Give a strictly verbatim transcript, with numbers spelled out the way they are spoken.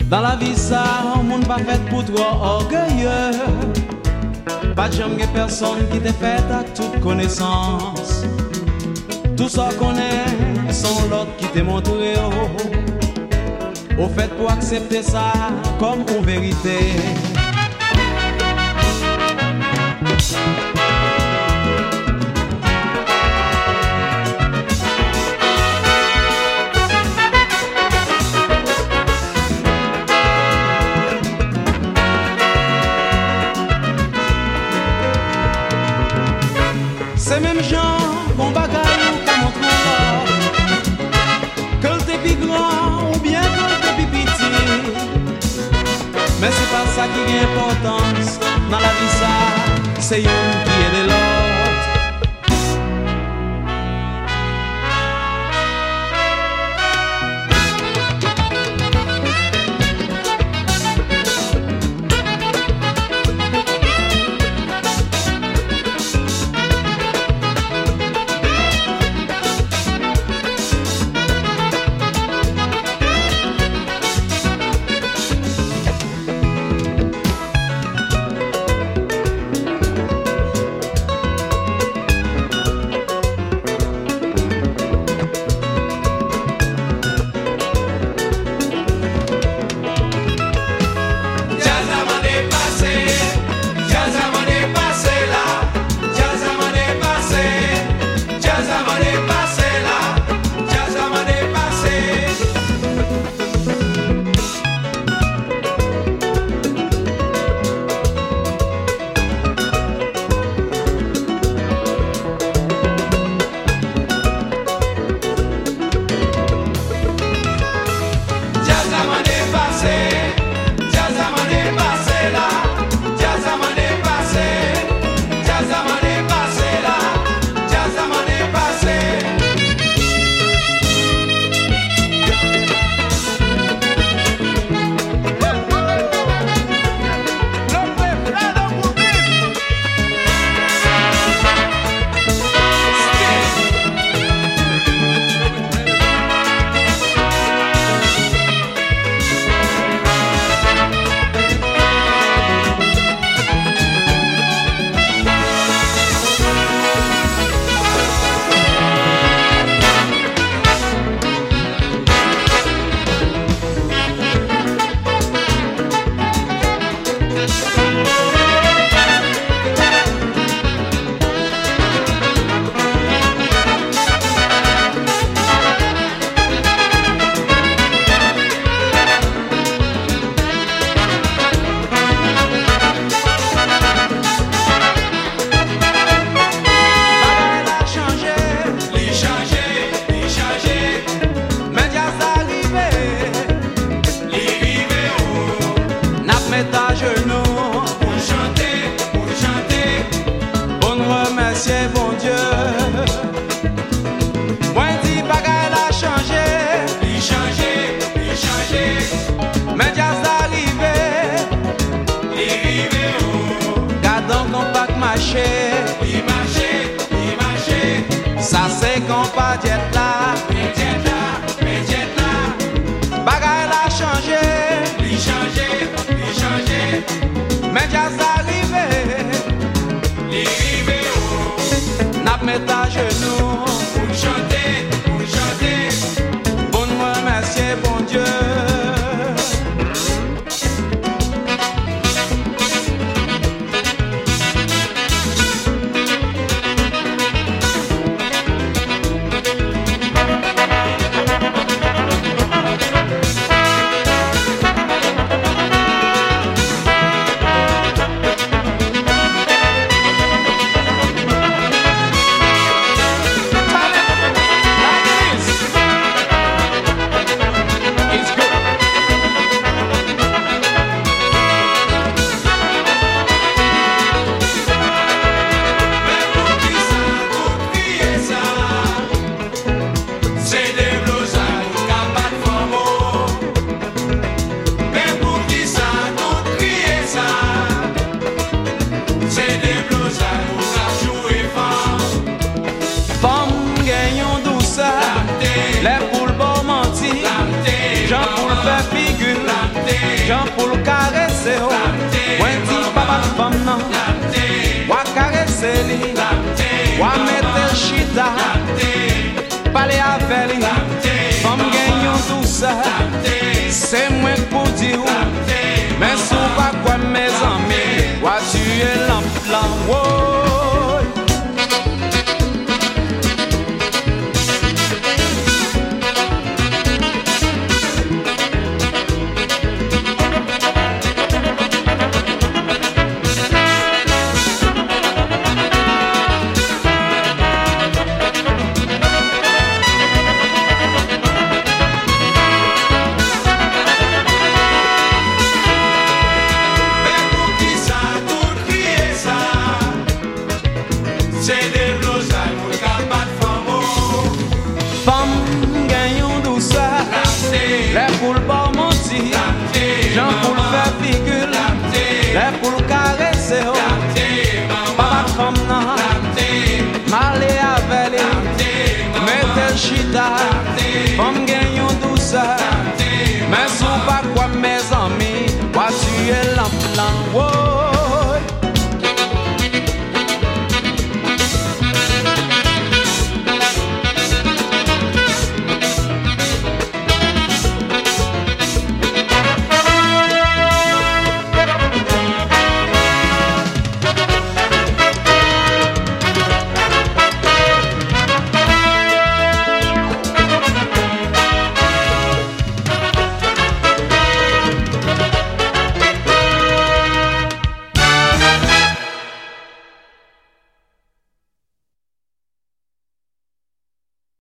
Dans la vie ça, on monde pas fait pour trop orgueilleux. Pas de jamais personne qui t'est fait à toute connaissance. Tout ça qu'on est, sans l'autre qui t'est montré. Au fait pour accepter ça comme une vérité. Ces mêmes gens qu'on bagaille ou qu'on montre que le t'es plus grand ou bien que le t'es plus petit. Mais c'est pas ça qui a importance dans la vie ça, c'est une qui est de l'autre. Ça c'est qu'on pas jet là, mais jet là, mais jet là. Bagaille la changé, li changé, li changé. Mais jazz arrivé, li arrivé oh. N'a met à genoux pour chanter, pour chanter. Bon remercier bon Dieu. gens pour le caresser. Moi dis papa de femme non. Wa caresser li. Wa mettre chita. Parler avec lui.